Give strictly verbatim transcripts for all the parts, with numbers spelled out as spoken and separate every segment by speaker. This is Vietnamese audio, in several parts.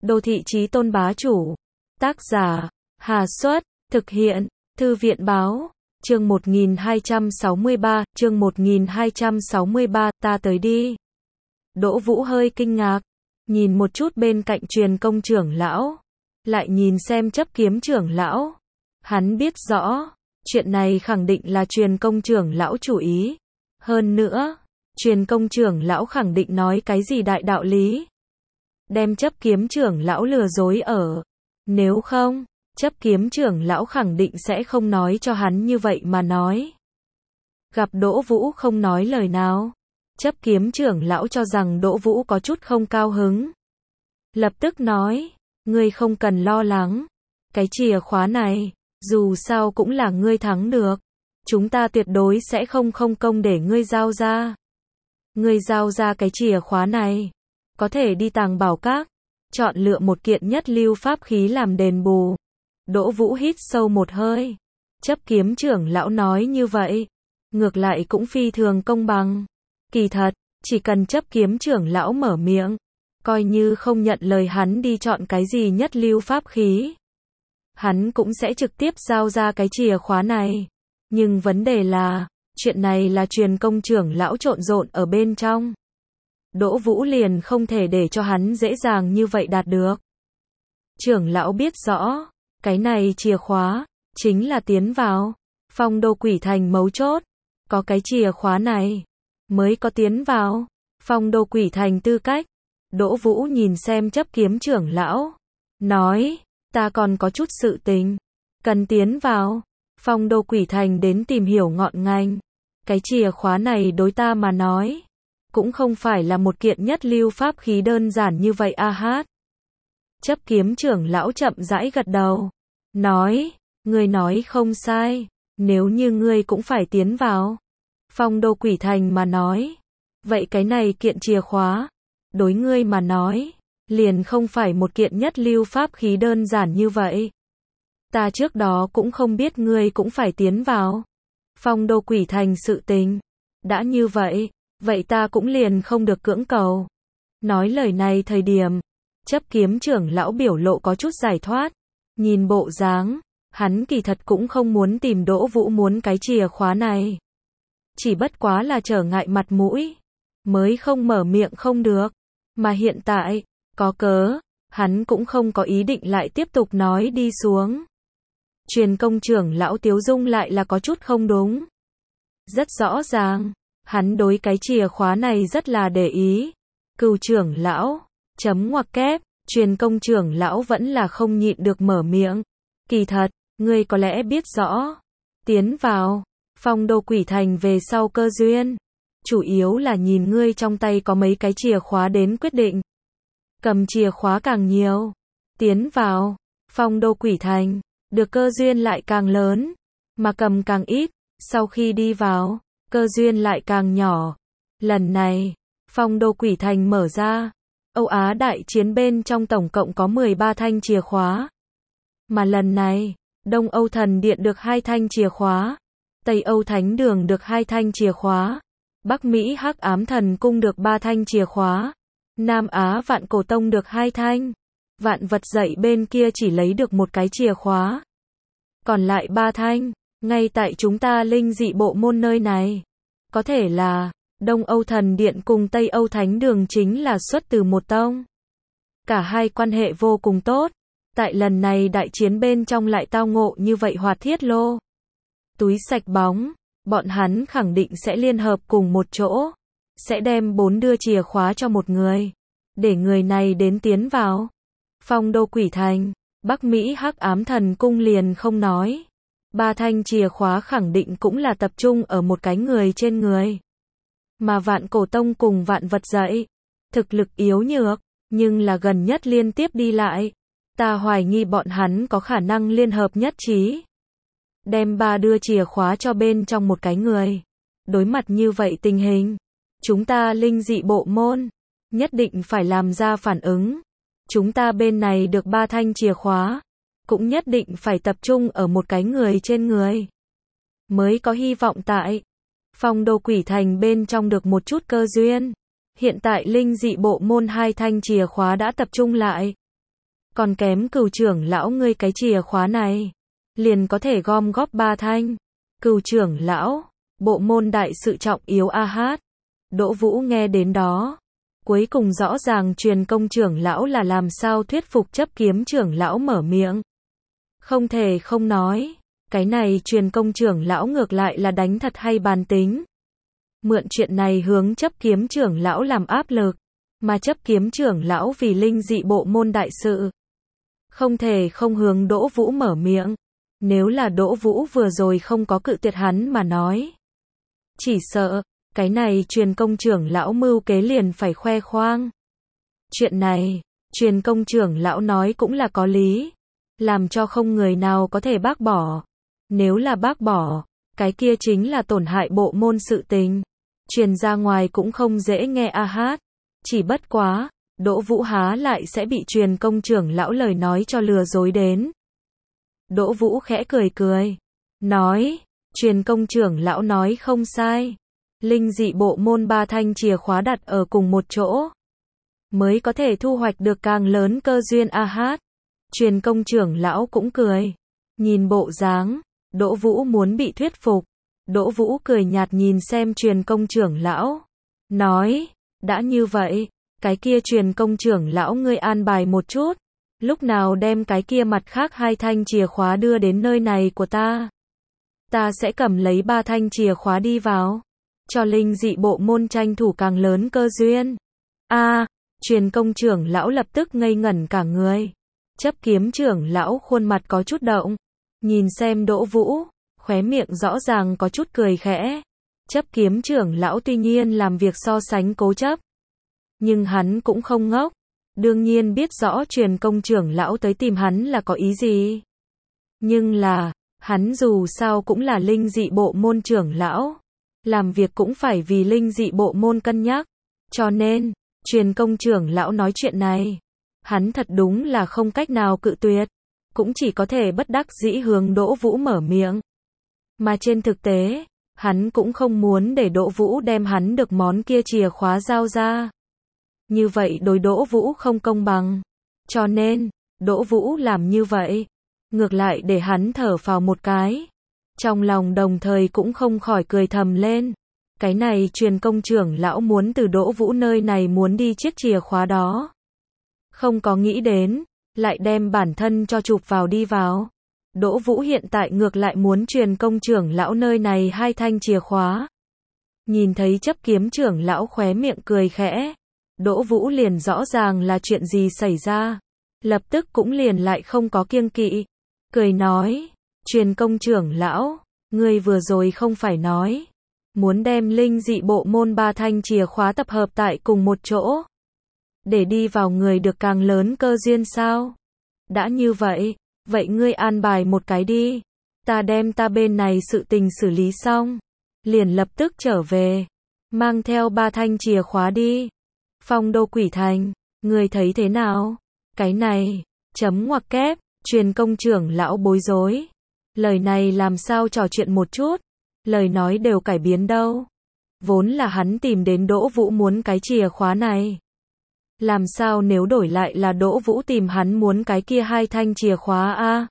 Speaker 1: Đô thị chí tôn bá chủ. Tác giả, Hà Xuất, thực hiện, Thư viện báo, chương một nghìn hai trăm sáu mươi ba, chương một nghìn hai trăm sáu mươi ba, ta tới đi. Đỗ Vũ hơi kinh ngạc, nhìn một chút bên cạnh Truyền Công trưởng lão, lại nhìn xem Chấp Kiếm trưởng lão. Hắn biết rõ, chuyện này khẳng định là Truyền Công trưởng lão chủ ý. Hơn nữa, Truyền Công trưởng lão khẳng định nói cái gì đại đạo lý, đem Chấp Kiếm trưởng lão lừa dối ở. Nếu không, Chấp Kiếm trưởng lão khẳng định sẽ không nói cho hắn như vậy mà nói. Gặp Đỗ Vũ không nói lời nào, Chấp Kiếm trưởng lão cho rằng Đỗ Vũ có chút không cao hứng. Lập tức nói, ngươi không cần lo lắng, cái chìa khóa này, dù sao cũng là ngươi thắng được. Chúng ta tuyệt đối sẽ không không công để ngươi giao ra. Ngươi giao ra cái chìa khóa này, có thể đi Tàng Bảo Các, chọn lựa một kiện nhất lưu pháp khí làm đền bù. Đỗ Vũ hít sâu một hơi. Chấp Kiếm trưởng lão nói như vậy, ngược lại cũng phi thường công bằng. Kỳ thật, chỉ cần Chấp Kiếm trưởng lão mở miệng, coi như không nhận lời hắn đi chọn cái gì nhất lưu pháp khí, hắn cũng sẽ trực tiếp giao ra cái chìa khóa này. Nhưng vấn đề là, chuyện này là Truyền Công trưởng lão trộn rộn ở bên trong. Đỗ Vũ liền không thể để cho hắn dễ dàng như vậy đạt được. Trưởng lão biết rõ, cái này chìa khóa, chính là tiến vào Phong Đô Quỷ Thành mấu chốt. Có cái chìa khóa này, mới có tiến vào Phong Đô Quỷ Thành tư cách. Đỗ Vũ nhìn xem Chấp Kiếm trưởng lão, nói, ta còn có chút sự tình, cần tiến vào Phong Đô Quỷ Thành đến tìm hiểu ngọn ngành. Cái chìa khóa này đối ta mà nói, cũng không phải là một kiện nhất lưu pháp khí đơn giản như vậy a hát. Chấp Kiếm trưởng lão chậm rãi gật đầu, nói, ngươi nói không sai, nếu như ngươi cũng phải tiến vào Phong Đô Quỷ Thành mà nói, vậy cái này kiện chìa khóa, đối ngươi mà nói, liền không phải một kiện nhất lưu pháp khí đơn giản như vậy. Ta trước đó cũng không biết ngươi cũng phải tiến vào Phong Đô Quỷ Thành sự tình. Đã như vậy, vậy ta cũng liền không được cưỡng cầu. Nói lời này thời điểm, Chấp Kiếm trưởng lão biểu lộ có chút giải thoát. Nhìn bộ dáng, hắn kỳ thật cũng không muốn tìm Đỗ Vũ muốn cái chìa khóa này. Chỉ bất quá là trở ngại mặt mũi, mới không mở miệng không được. Mà hiện tại, có cớ, hắn cũng không có ý định lại tiếp tục nói đi xuống. Truyền Công trưởng lão Tiếu Dung lại là có chút không đúng. Rất rõ ràng, hắn đối cái chìa khóa này rất là để ý. Cừu trưởng lão, chấm ngoặc kép, Truyền Công trưởng lão vẫn là không nhịn được mở miệng. Kỳ thật, ngươi có lẽ biết rõ, tiến vào Phong Đô Quỷ Thành về sau cơ duyên, chủ yếu là nhìn ngươi trong tay có mấy cái chìa khóa đến quyết định. Cầm chìa khóa càng nhiều, tiến vào Phong Đô Quỷ Thành, được cơ duyên lại càng lớn, mà cầm càng ít, sau khi đi vào, cơ duyên lại càng nhỏ. Lần này, Phong Đô Quỷ Thành mở ra, Âu Á đại chiến bên trong tổng cộng có mười ba thanh chìa khóa. Mà lần này, Đông Âu Thần Điện được hai thanh chìa khóa, Tây Âu Thánh Đường được hai thanh chìa khóa, Bắc Mỹ Hắc Ám Thần Cung được ba thanh chìa khóa, Nam Á Vạn Cổ Tông được hai thanh, Vạn Vật Dạy bên kia chỉ lấy được một cái chìa khóa. Còn lại ba thanh, ngay tại chúng ta linh dị bộ môn nơi này. Có thể là, Đông Âu Thần Điện cùng Tây Âu Thánh Đường chính là xuất từ một tông. Cả hai quan hệ vô cùng tốt, tại lần này đại chiến bên trong lại tao ngộ như vậy Hoạt Thiết Lô, Túi Sạch Bóng, bọn hắn khẳng định sẽ liên hợp cùng một chỗ, sẽ đem bốn đưa chìa khóa cho một người, để người này đến tiến vào Phong Đô Quỷ Thành. Bắc Mỹ Hắc Ám Thần Cung liền không nói, ba thanh chìa khóa khẳng định cũng là tập trung ở một cái người trên người. Mà Vạn Cổ Tông cùng Vạn Vật Dạy, thực lực yếu nhược, nhưng là gần nhất liên tiếp đi lại, ta hoài nghi bọn hắn có khả năng liên hợp nhất trí, đem ba đưa chìa khóa cho bên trong một cái người. Đối mặt như vậy tình hình, chúng ta linh dị bộ môn, nhất định phải làm ra phản ứng. Chúng ta bên này được ba thanh chìa khóa, cũng nhất định phải tập trung ở một cái người trên người, mới có hy vọng tại Phong Đô Quỷ Thành bên trong được một chút cơ duyên. Hiện tại linh dị bộ môn hai thanh chìa khóa đã tập trung lại, Còn kém Cửu trưởng lão ngươi cái chìa khóa này. Liền có thể gom góp ba thanh. Cửu trưởng lão, bộ môn đại sự trọng yếu a hát. Đỗ Vũ nghe đến đó. Cuối cùng rõ ràng truyền công trưởng lão là làm sao thuyết phục chấp kiếm trưởng lão mở miệng. Không thể không nói. Cái này truyền công trưởng lão ngược lại là đánh thật hay bàn tính. Mượn chuyện này hướng chấp kiếm trưởng lão làm áp lực. Mà chấp kiếm trưởng lão vì linh dị bộ môn đại sự. Không thể không hướng Đỗ Vũ mở miệng. Nếu là Đỗ Vũ vừa rồi không có cự tuyệt hắn mà nói. Chỉ sợ, cái này truyền công trưởng lão mưu kế liền phải khoe khoang. Chuyện này, truyền công trưởng lão nói cũng là có lý. Làm cho không người nào có thể bác bỏ. Nếu là bác bỏ, cái kia chính là tổn hại bộ môn sự tình. Truyền ra ngoài cũng không dễ nghe a hát. Chỉ bất quá, Đỗ Vũ há lại sẽ bị truyền công trưởng lão lời nói cho lừa dối đến. Đỗ Vũ khẽ cười cười. Nói, truyền công trưởng lão nói không sai. Linh dị bộ môn ba thanh chìa khóa đặt ở cùng một chỗ. Mới có thể thu hoạch được càng lớn cơ duyên a hát. Truyền công trưởng lão cũng cười. Nhìn bộ dáng, Đỗ Vũ muốn bị thuyết phục. Đỗ Vũ cười nhạt nhìn xem truyền công trưởng lão. Nói, đã như vậy, cái kia truyền công trưởng lão ngươi an bài một chút. Lúc nào đem cái kia mặt khác hai thanh chìa khóa đưa đến nơi này của ta. Ta sẽ cầm lấy ba thanh chìa khóa đi vào. Cho linh dị bộ môn tranh thủ càng lớn cơ duyên. A, truyền công trưởng lão lập tức ngây ngẩn cả người. Chấp kiếm trưởng lão khuôn mặt có chút động. Nhìn xem Đỗ Vũ, khóe miệng rõ ràng có chút cười khẽ. Chấp kiếm trưởng lão tuy nhiên làm việc so sánh cố chấp. Nhưng hắn cũng không ngốc. Đương nhiên biết rõ truyền công trưởng lão tới tìm hắn là có ý gì. Nhưng là, hắn dù sao cũng là linh dị bộ môn trưởng lão. Làm việc cũng phải vì linh dị bộ môn cân nhắc. Cho nên, truyền công trưởng lão nói chuyện này. Hắn thật đúng là không cách nào cự tuyệt. Cũng chỉ có thể bất đắc dĩ hướng Đỗ Vũ mở miệng. Mà trên thực tế, hắn cũng không muốn để Đỗ Vũ đem hắn được món kia chìa khóa giao ra. Như vậy đối Đỗ Vũ không công bằng. Cho nên, Đỗ Vũ làm như vậy. Ngược lại để hắn thở phào một cái. Trong lòng đồng thời cũng không khỏi cười thầm lên. Cái này truyền công trưởng lão muốn từ Đỗ Vũ nơi này muốn đi chiếc chìa khóa đó. Không có nghĩ đến, lại đem bản thân cho chụp vào đi vào. Đỗ Vũ hiện tại ngược lại muốn truyền công trưởng lão nơi này hai thanh chìa khóa. Nhìn thấy chấp kiếm trưởng lão khóe miệng cười khẽ. Đỗ Vũ liền rõ ràng là chuyện gì xảy ra. Lập tức cũng liền lại không có kiêng kỵ. Cười nói, truyền công trưởng lão, ngươi vừa rồi không phải nói. Muốn đem linh dị bộ môn ba thanh chìa khóa tập hợp tại cùng một chỗ. Để đi vào người được càng lớn cơ duyên sao? Đã như vậy, vậy ngươi an bài một cái đi. Ta đem ta bên này sự tình xử lý xong. Liền lập tức trở về. Mang theo ba thanh chìa khóa đi. Phong Đô Quỷ Thành, ngươi thấy thế nào? Cái này, chấm ngoặc kép, truyền công trưởng lão bối rối. Lời này làm sao trò chuyện một chút? Lời nói đều cải biến đâu. Vốn là hắn tìm đến Đỗ Vũ muốn cái chìa khóa này. Làm sao nếu đổi lại là Đỗ Vũ tìm hắn muốn cái kia hai thanh chìa khóa a?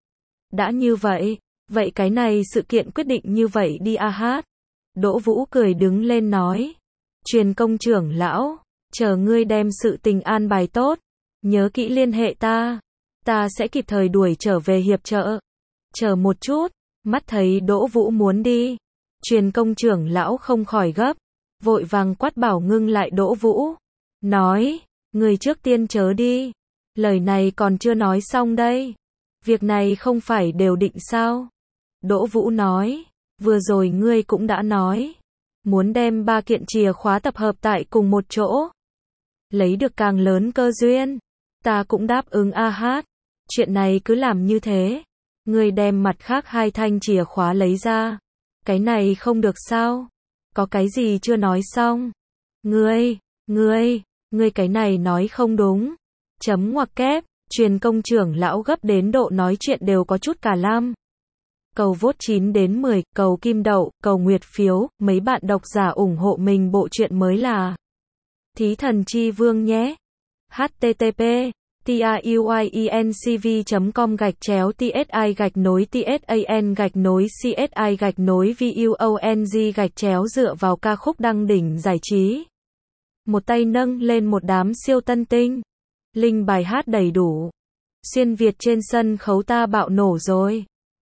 Speaker 1: Đã như vậy, vậy cái này sự kiện quyết định như vậy đi a hát. Đỗ Vũ cười đứng lên nói. Truyền công trưởng lão, chờ ngươi đem sự tình an bài tốt. Nhớ kỹ liên hệ ta. Ta sẽ kịp thời đuổi trở về hiệp trợ. Chờ một chút, mắt thấy Đỗ Vũ muốn đi. Truyền công trưởng lão không khỏi gấp. Vội vàng quát bảo ngưng lại Đỗ Vũ. Nói, người trước tiên chớ đi. Lời này còn chưa nói xong đây. Việc này không phải đều định sao? Đỗ Vũ nói, vừa rồi ngươi cũng đã nói. Muốn đem ba kiện chìa khóa tập hợp tại cùng một chỗ. Lấy được càng lớn cơ duyên. Ta cũng đáp ứng a hát. Chuyện này cứ làm như thế. Ngươi đem mặt khác hai thanh chìa khóa lấy ra. Cái này không được sao? Có cái gì chưa nói xong? Ngươi, ngươi, ngươi cái này nói không đúng. Chấm ngoặc kép, truyền công trưởng lão gấp đến độ nói chuyện đều có chút cả lam. Cầu vote chín đến mười, cầu kim đậu, cầu nguyệt phiếu, mấy bạn độc giả ủng hộ mình bộ truyện mới là Thí Thần Chi Vương nhé. H T T P tauyencv chấm com gạch chéo tsi gạch nối tsan gạch nối csi gạch nối vuong gạch chéo dựa vào ca khúc đăng đỉnh giải trí. Một tay nâng lên một đám siêu tân tinh. Link bài hát đầy đủ. Xuyên Việt trên sân khấu ta bạo nổ rồi.